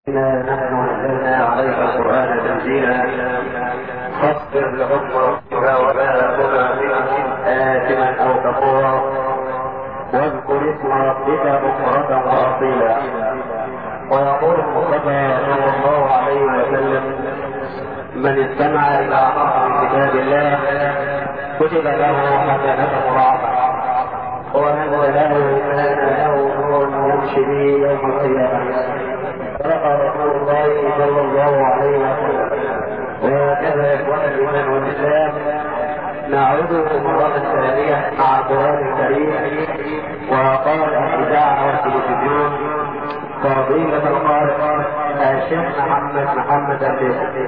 نحن أنزلنا عليك القرآن تنزيلا فاصبر لحكم ربك ولا تطع منهم آثما أو كفورا واذكر اسم ربك بكرة وأصيلا. ويقول المصطفى صلى الله عليه وسلم: من استمع إلى حرف من كتاب الله كتب له حسنة مضاعفة ونزل له كان له نور يمشي به يوم القيامة. صدق رسول الله صلى الله عليه وسلم. وهكذا إخوان الإيمان والإسلام نعود مرة ثانية مع القرآن الكريم وقال الإذاعة والتلفزيون فضيلة القارئ الشيخ محمد البيت.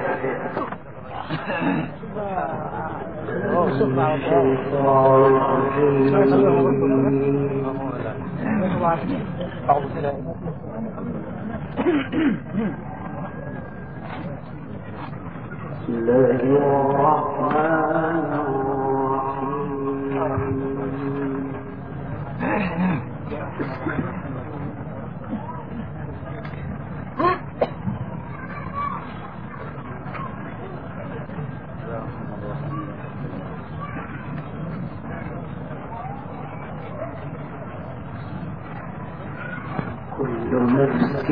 بسم الله الرحمن الرحيم. كل نفس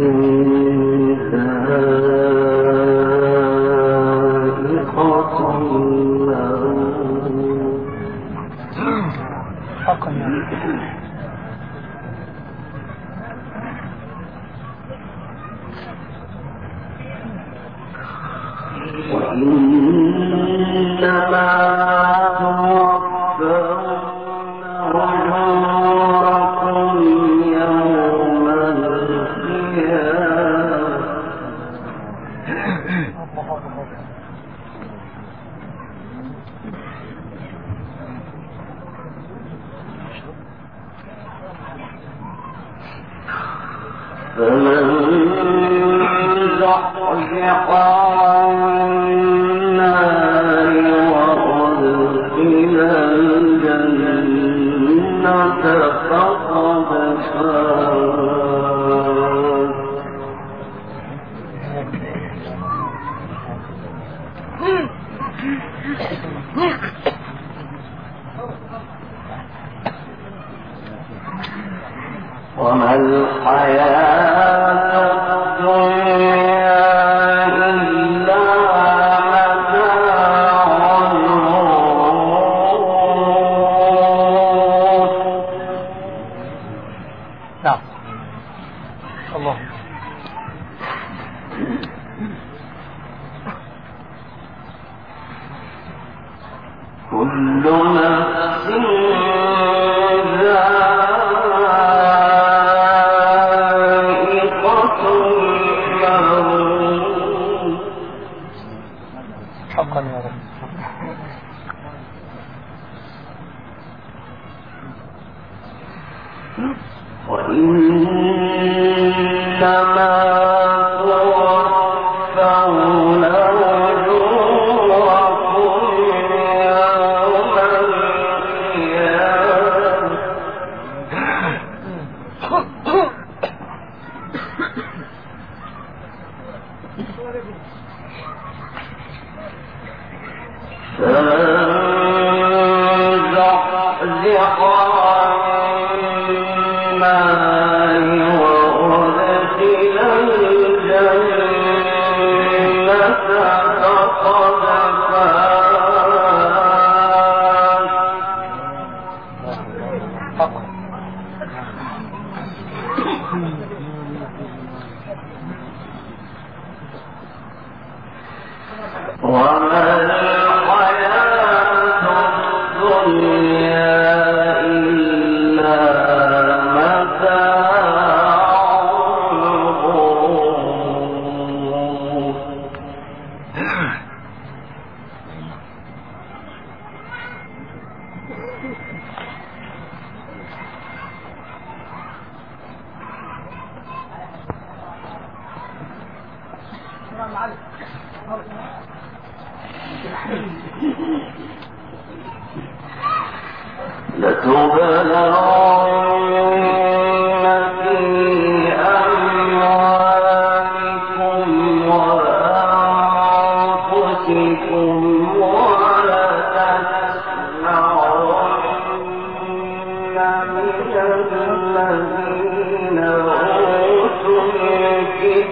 ذائقة الموت. وإنما فمن زحزح عن النار وأدخل الجنة فقد فاز. وما الحياة الدنيا إلا متاع الغرور. نعم الله. كل نفس حقا يا رب. وإنما توفون أجوركم يوم القيامة فزحزح عن النار وأدخل الجنة فقد فاز. وما الحياة الدنيا إلا متاع الغرور. لتبلغن في أموالكم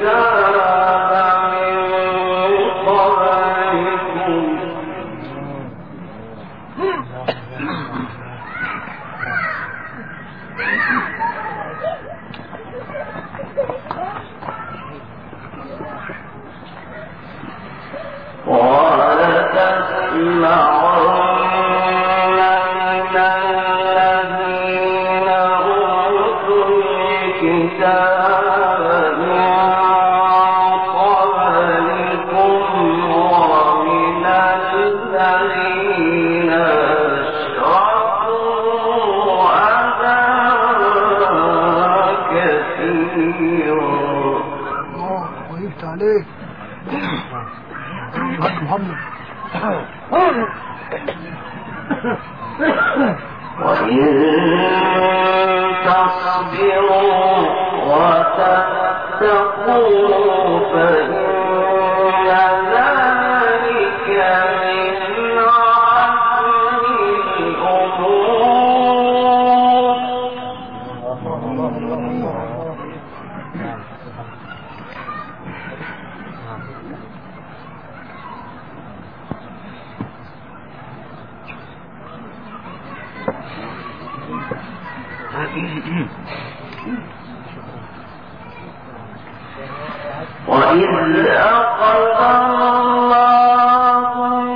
وإذ أخذ الله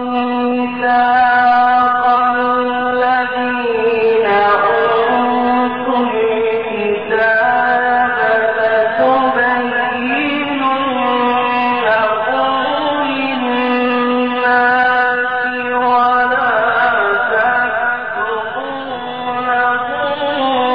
ميثاق الذين أوتوا الكتاب لتبيننه للناس ولا تكتمونه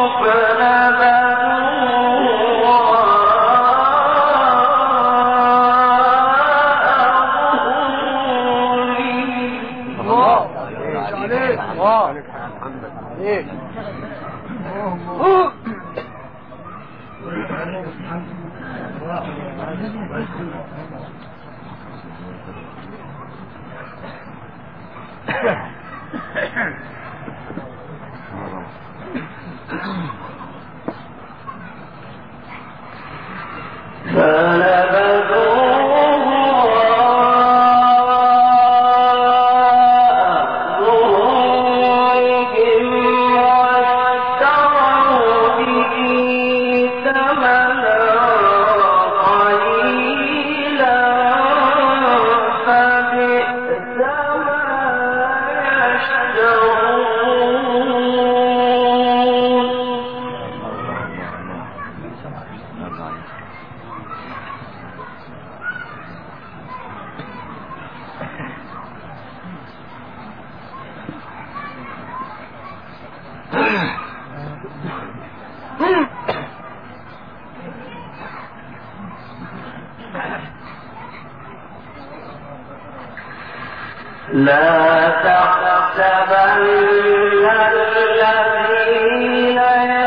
لا تحسبن الذين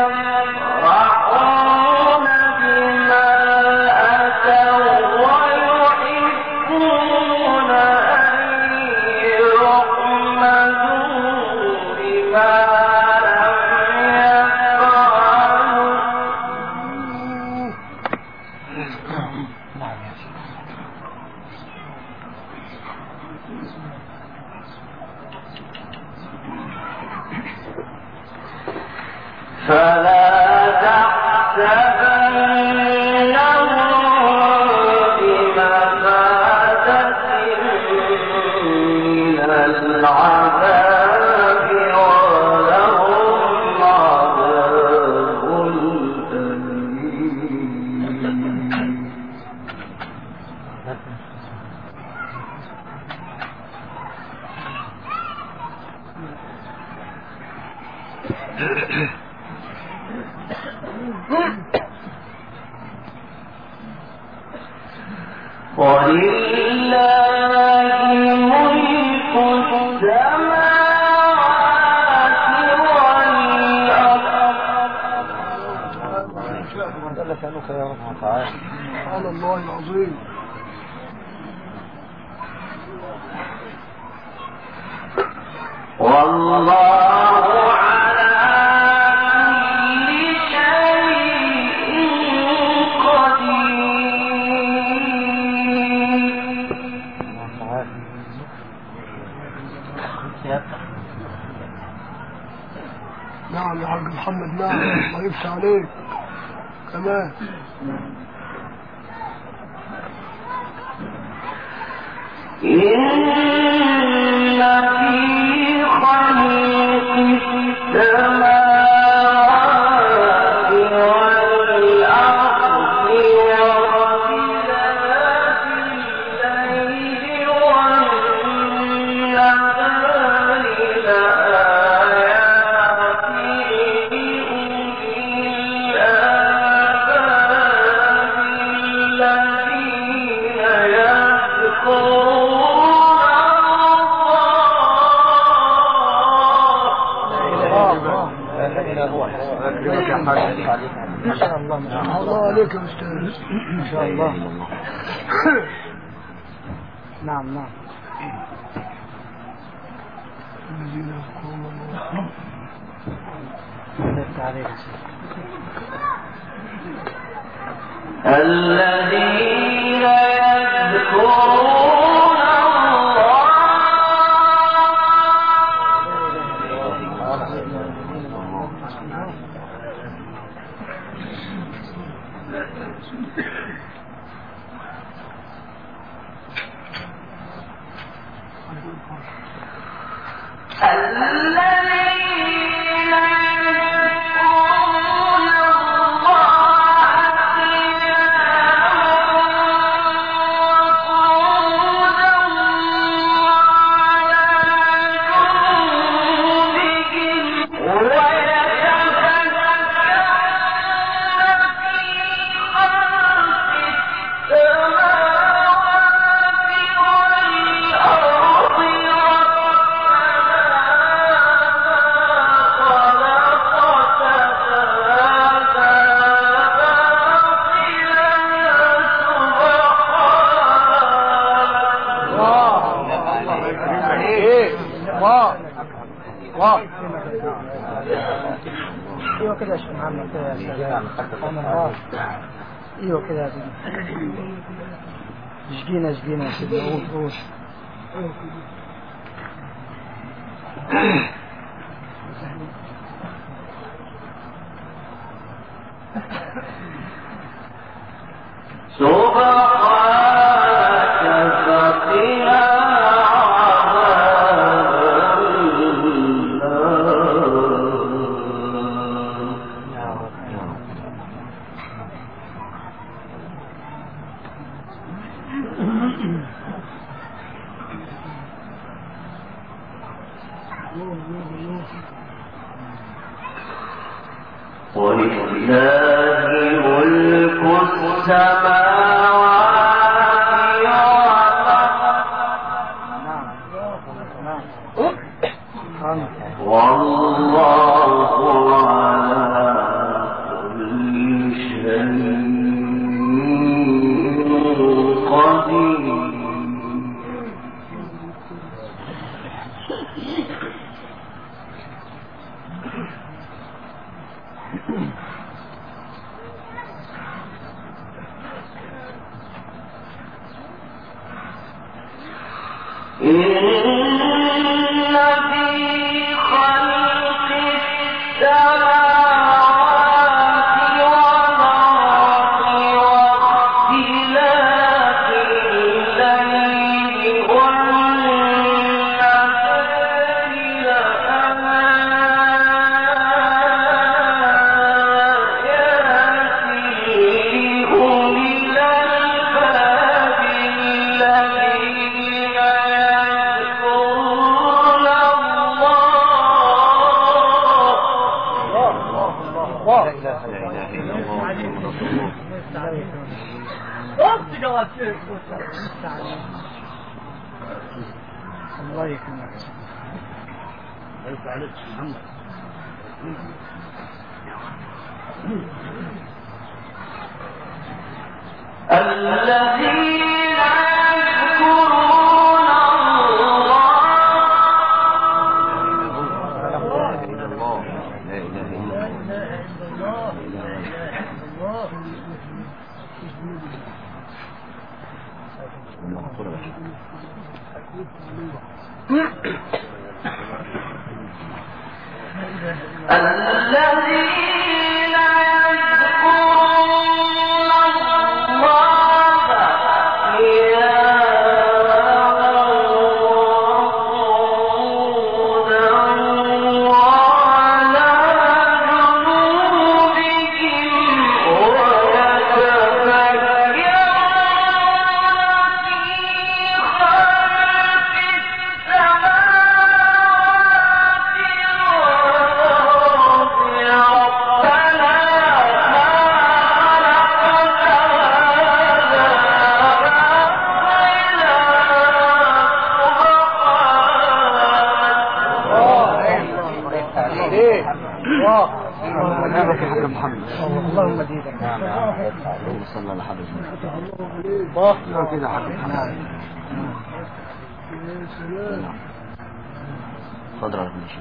يفرحون بما أتوا ويحبون أن يحمدوا بما لم يفعلوا فلا تحسبنهم بمفازة من العذاب ولهم عذاب أليم. ولله ملك السماوات والأرض. سبحان الله العظيم. والله على كل شيء قدير. نعم يا حاج محمد، نعم الله يفتح عليك كمان. إن في خلق السماوات ما شاء الله ما شاء الله عليك يا أستاذ، ما شاء الله. نعم نعم. الذين يذكرون الله الذين يذكرون ايوه كده يا شيخ محمد كده يا ايوه كده يا سيدي. شجينا يا سيدي. قول ولله ملك السماوات والله على كل شيء قدير. الله يكرمك. عليك محمد. الذين الذين يذكرون الله قياما وقعودا وعلى جنوبهم ويتفكرون اللهم ديدك. اللهم صل على حضرتك. كده حق محمد. تفضل على كل شيء.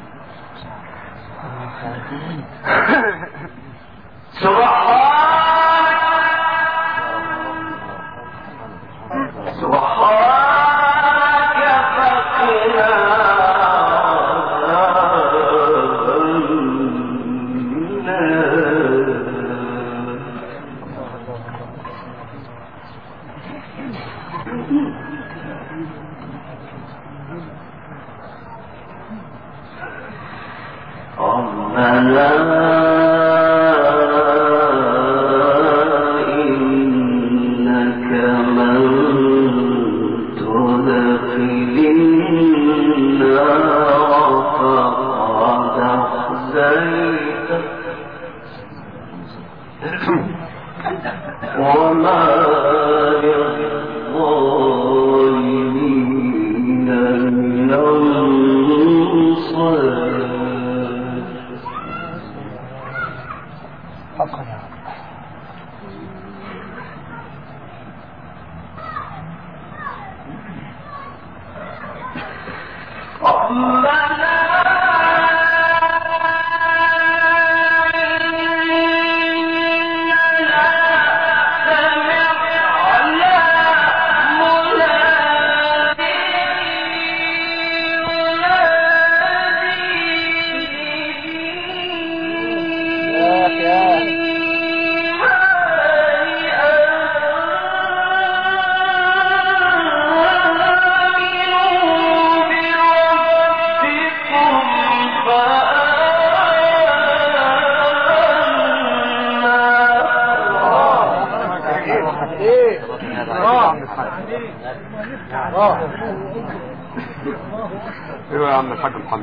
ايوه يا عم الحاج محمد.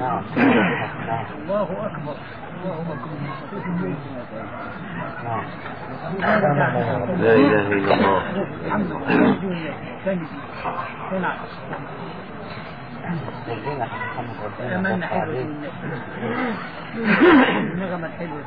الله اكبر لا اله الا الله. الحمد لله. نغمة حلوة نغمة حلوة.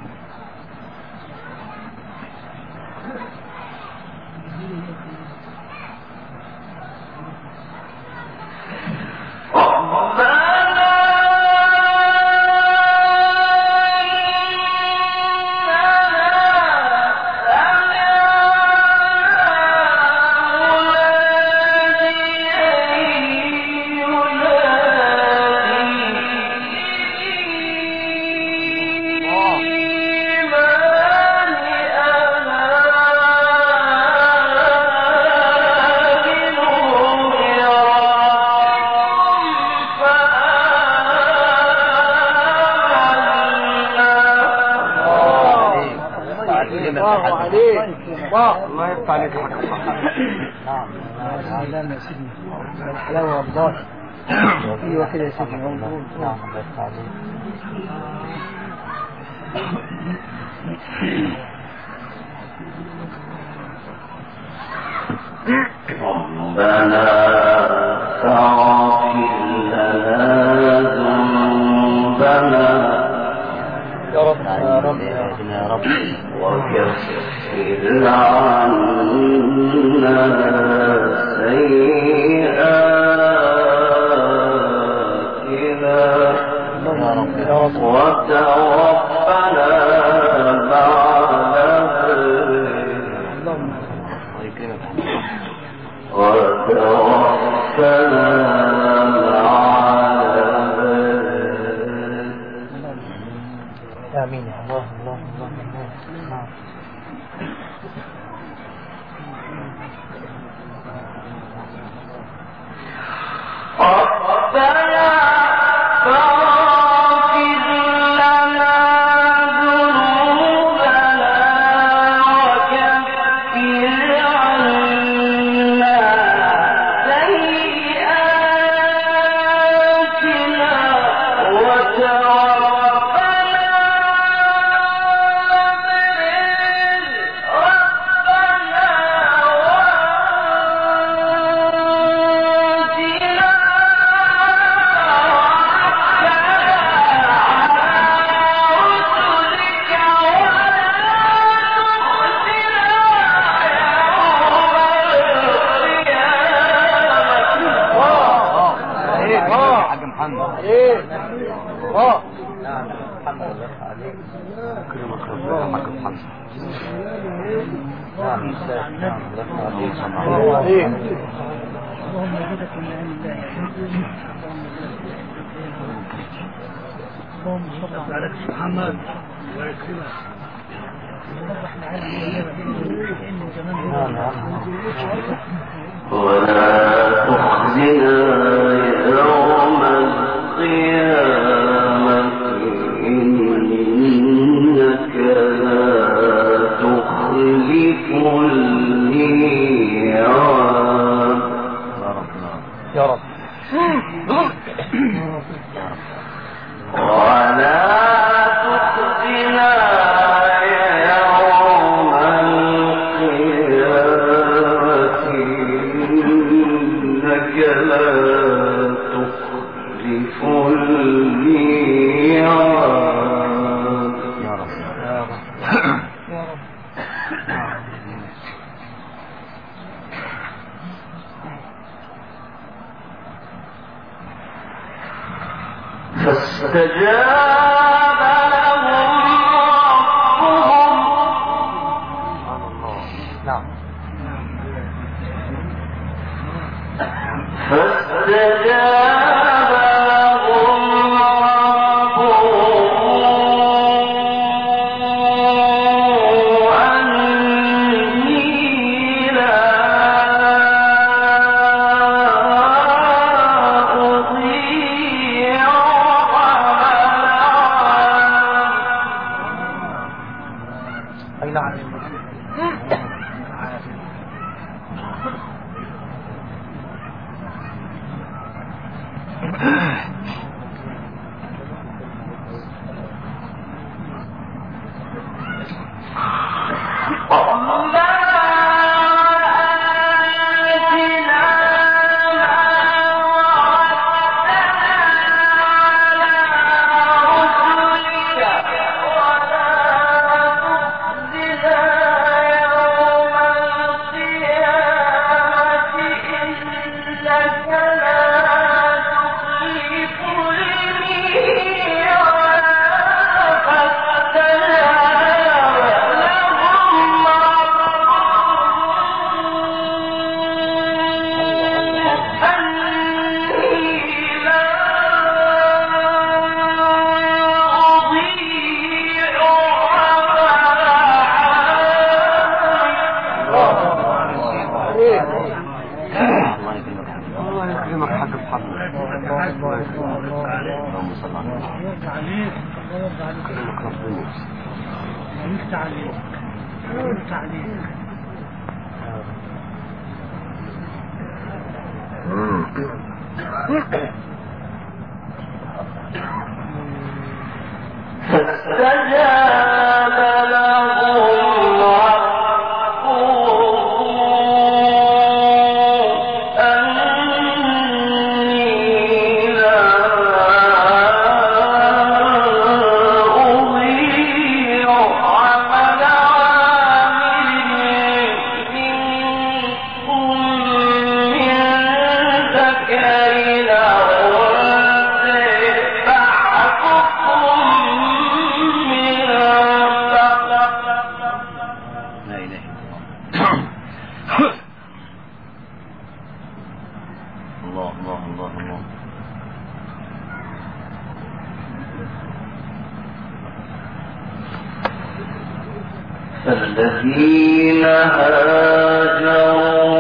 الله يفتح عليك يا حاج محمد. نعم نعم يا سيدي الحلاوة والله. ايوه كده يا سيدي. نعم الله يفتح عليك. ربنا فاغفر لنا ذنوبنا يا رب يا رب يا رب وكفر عنا سيئاتنا وتوفنا مع وتوفنا مع محمد عليك الله نعم محمد الله عليك كلمة ربنا حق محمد نعم نعم الله عليك اللهم وجدك من عند الله اللهم صل على محمد ويكرمك ولا تخزنا يوم القيامة إنك لا تخلف الميعاد يا رب ولا تخزنا يوم القيامة إنك لا تخلف الميعاد يا رب يا رب فاستجاب لهم ربهم نعم فاستجاب لهم ربهم أني لا أضيع أي نعم الله يكرمك حق محمد اللهم صل على محمد يرضى عليك الله يرضى عليك كلمة ربنا ويفتح عليك ويفتح عليك فاستجاب لهم ربهم أني لا أضيع عمل عامل منكم من ذكر أو أنثى بعضكم من بعض لا إله إلا الله الله الله الله الذين هاجروا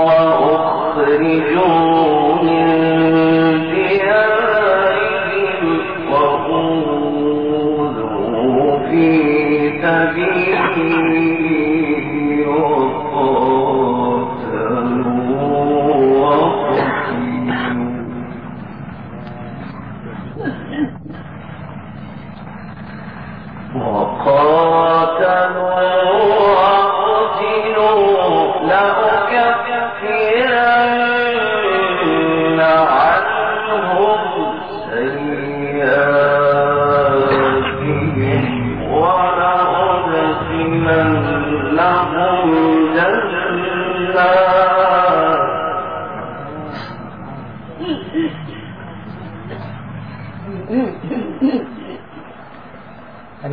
وأخرجوا من ديارهم وأوذوا في سبيلي وقاتلوا وقتلوا لأكفرن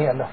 هنيئا له.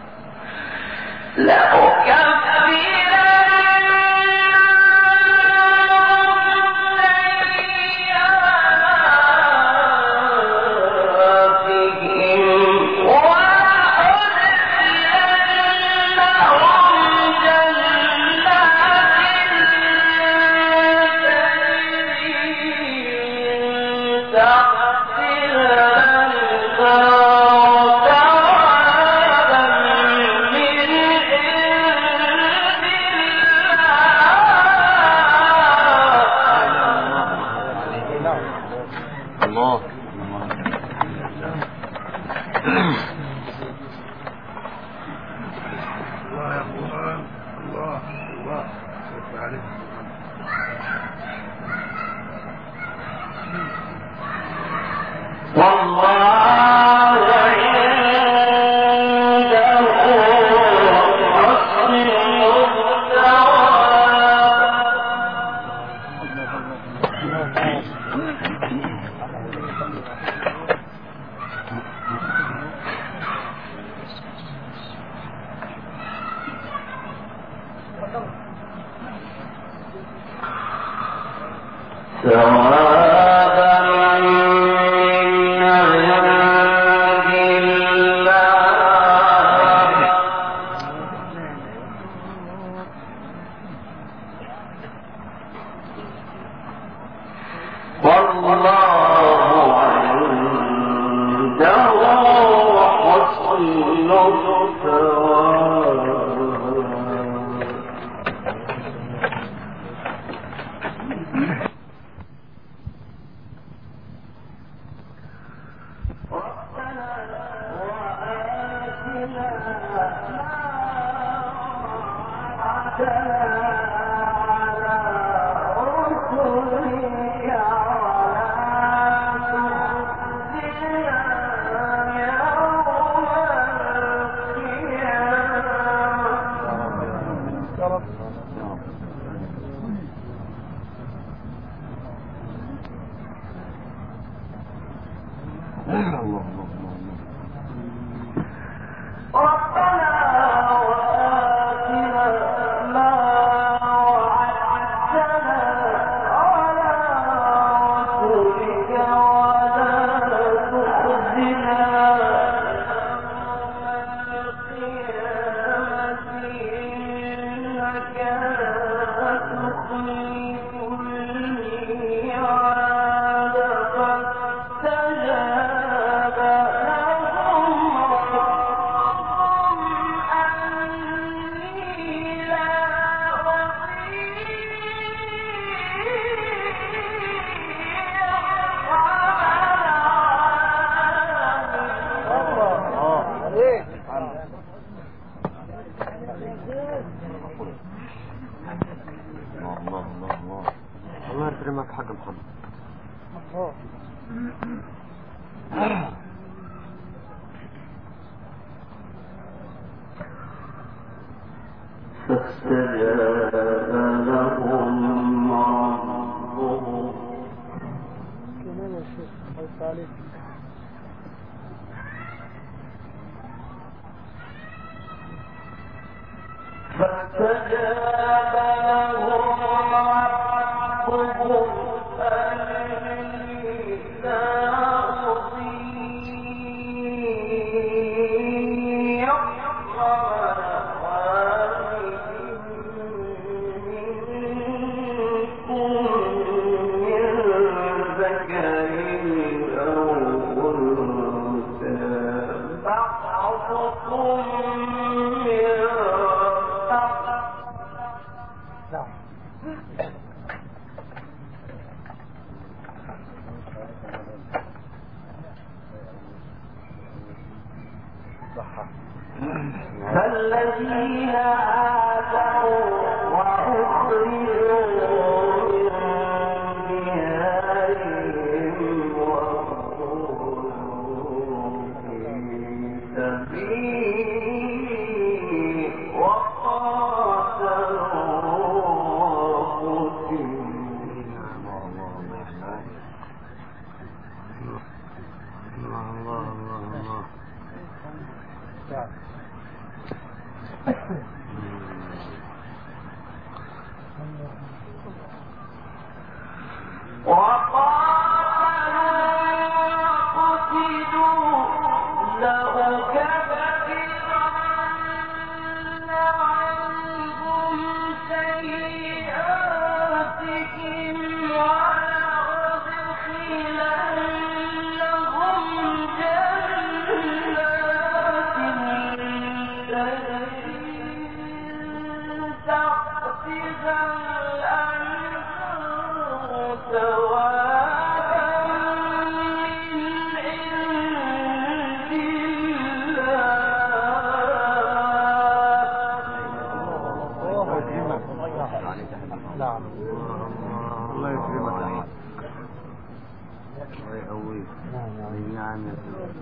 الله يكرمك حاج محمد. فاستجاب لهم ربهم فاستجاب لهم ربهم أني لا أضيع فالذين آمنوا وأخرجوا من ديارهم وقولوا في سبيلي وقاتلوا الله يكرمك يا حاج. الله يقويك. نعم يا سيدي.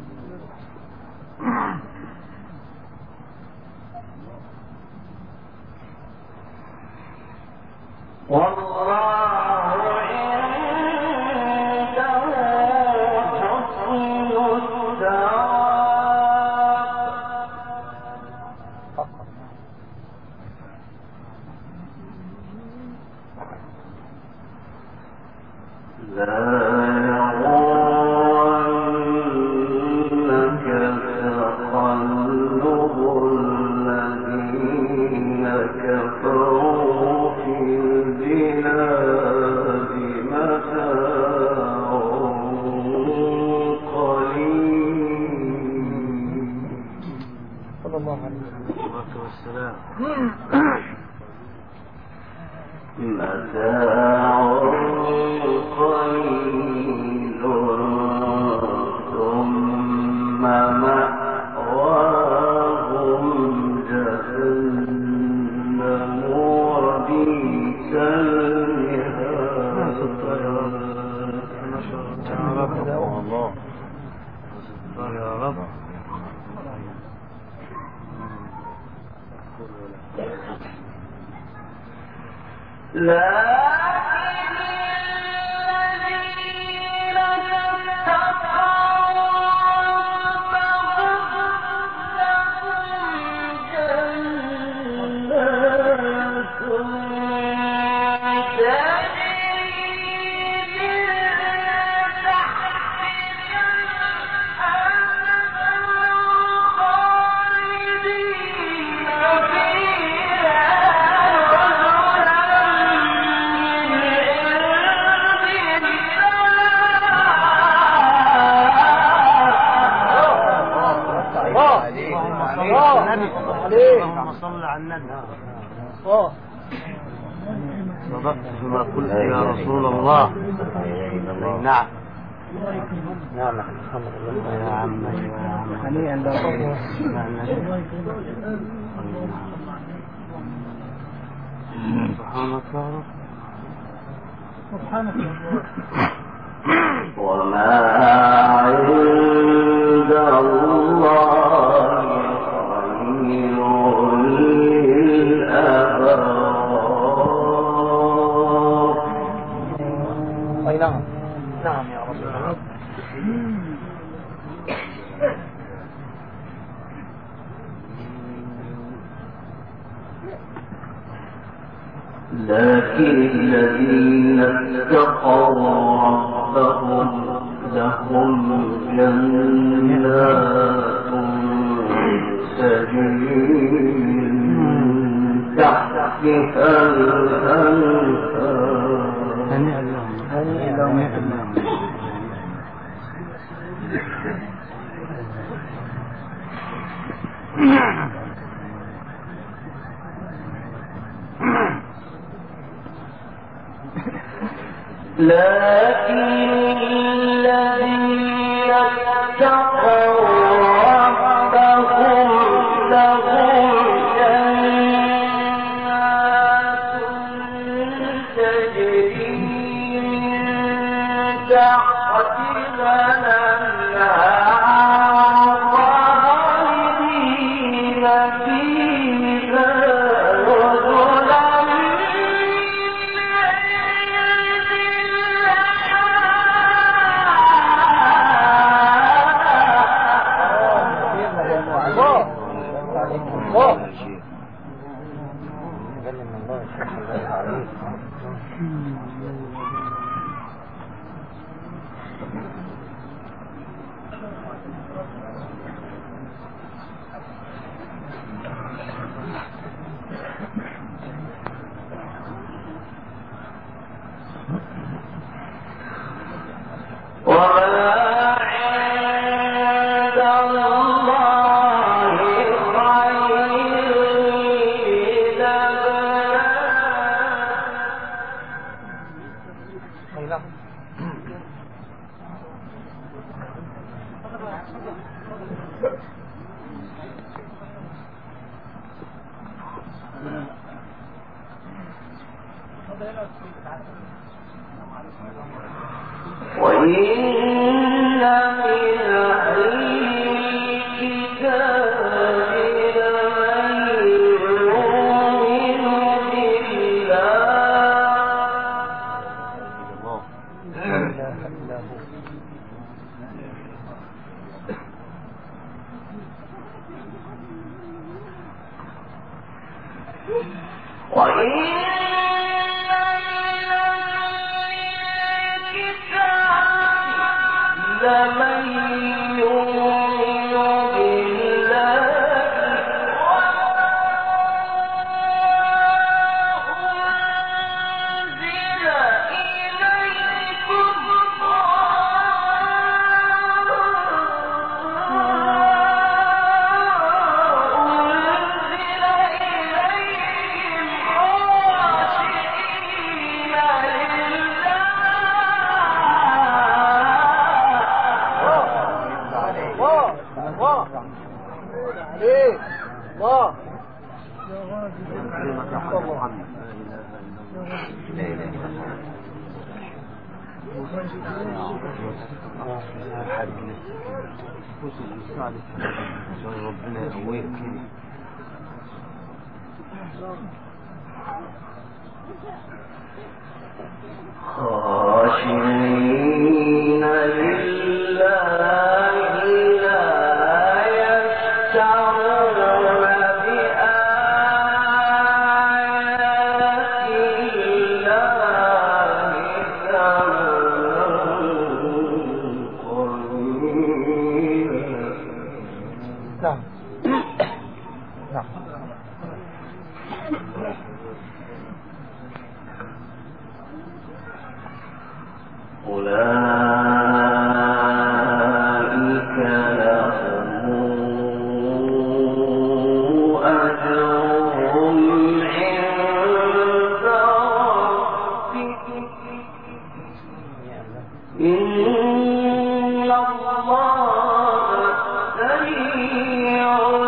اللهم صل على النبي. صدقت فيما قلت يا رسول الله. نعم نعم يا عم هنيئا لكم. سبحانك يا رب. سبحانك وما عند الله خير للأبرار. أي نعم نعم يا رب العالمين. لكن الذين اتقوا ربهم لهم جنات تجري من تحتها الأنهار. هنيئا لهم. لكن الذين اتقوا ربهم لهم جنات تجري من تحتها الأنهار خالدين فيها نزلا أي نعم. وإن من أهل الكتاب لمن يؤمن بالله لا إله إلا هو. وإن لمن يؤمن بالله وأنزل إليكم ربنا يقويك كده. خاشعين لله لا يشترون بآيات الله ثمنا قليلا. نعم. نعم. أولئك لهم أجرهم عند ربهم إن الله سريع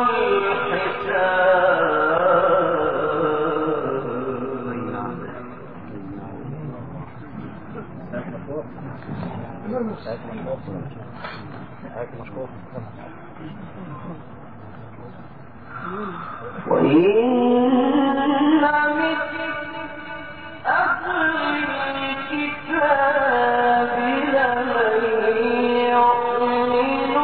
وإن من أهل الكتاب لمن يؤمن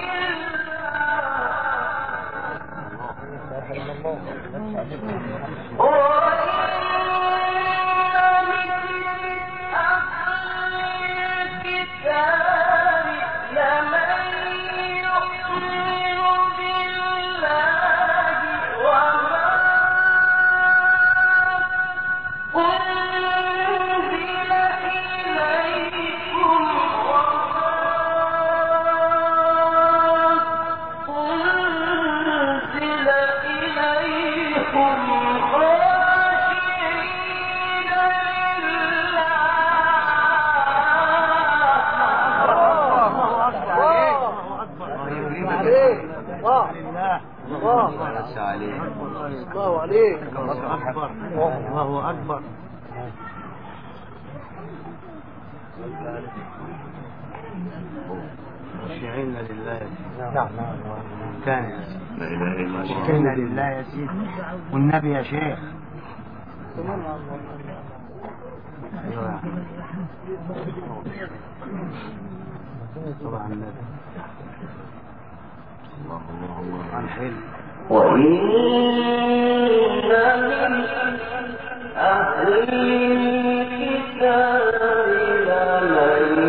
الله عليك. الله أكبر. الله أكبر. خاشعين لله. نعم. كان خاشعين لله يا سيدي والنبي يا شيخ. طبعا النبي الله عن حلم. وإن من أهل الكتاب لمن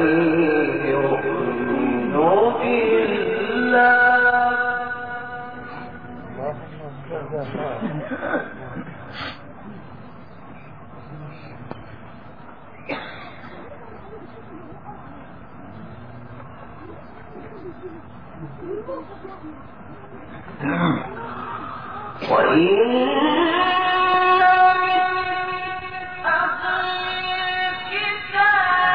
يؤمن بالله وإن من أهل الكتاب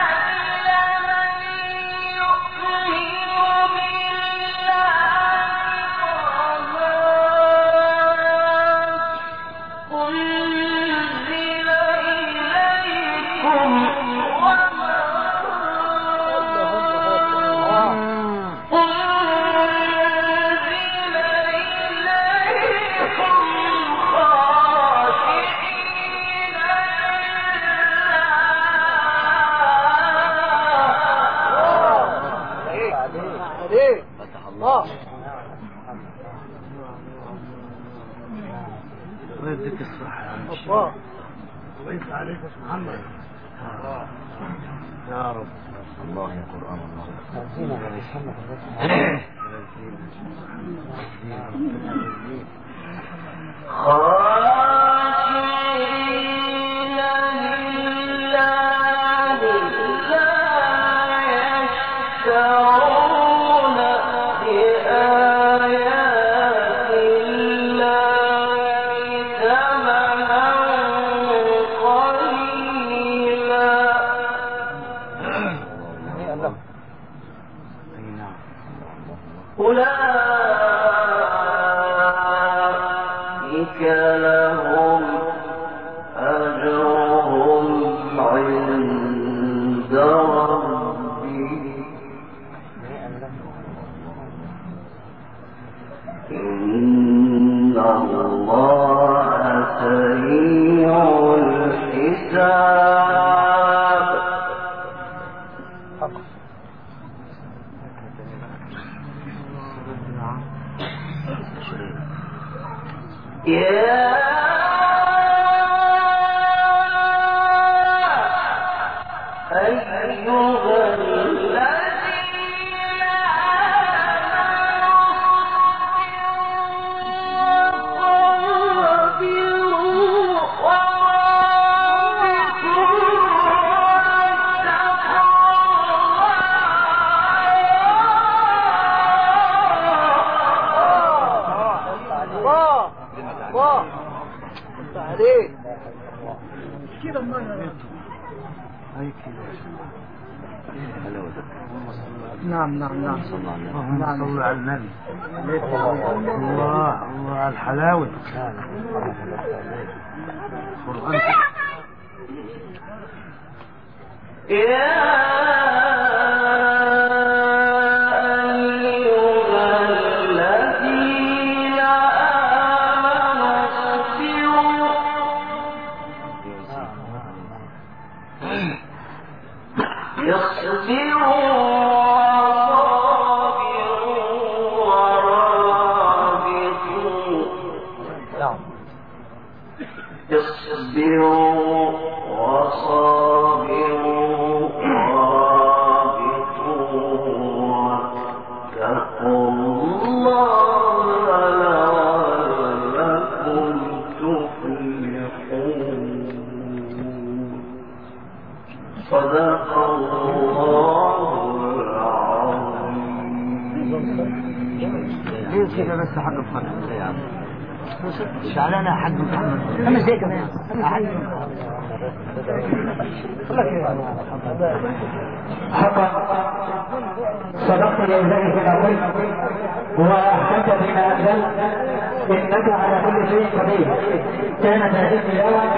الله يفتح عليك يا أستاذ محمد. يا رب. الله يا قرآن الله. خاشعين لله لا يشترون بآيات الله ثمنا قليلا. أولئك لهم أجرهم عند ربهم إن الله سريع الحساب. يا أيها الذين الله عليك كده نعم نعم نعم. اللهم صل على النبي. الله الله على الحلاوة. قرآن. اصبروا وصابروا ورابطوا واتقوا الله لعلكم تفلحون. صدق الله العظيم. ليه كده بس حق الفرق شعلانة حق محمد. أنا زي كمان حقا صدقت لله فيما قلت واحسنت فيما انزلت انك على كل شيء قدير. كانت هذه التلاوه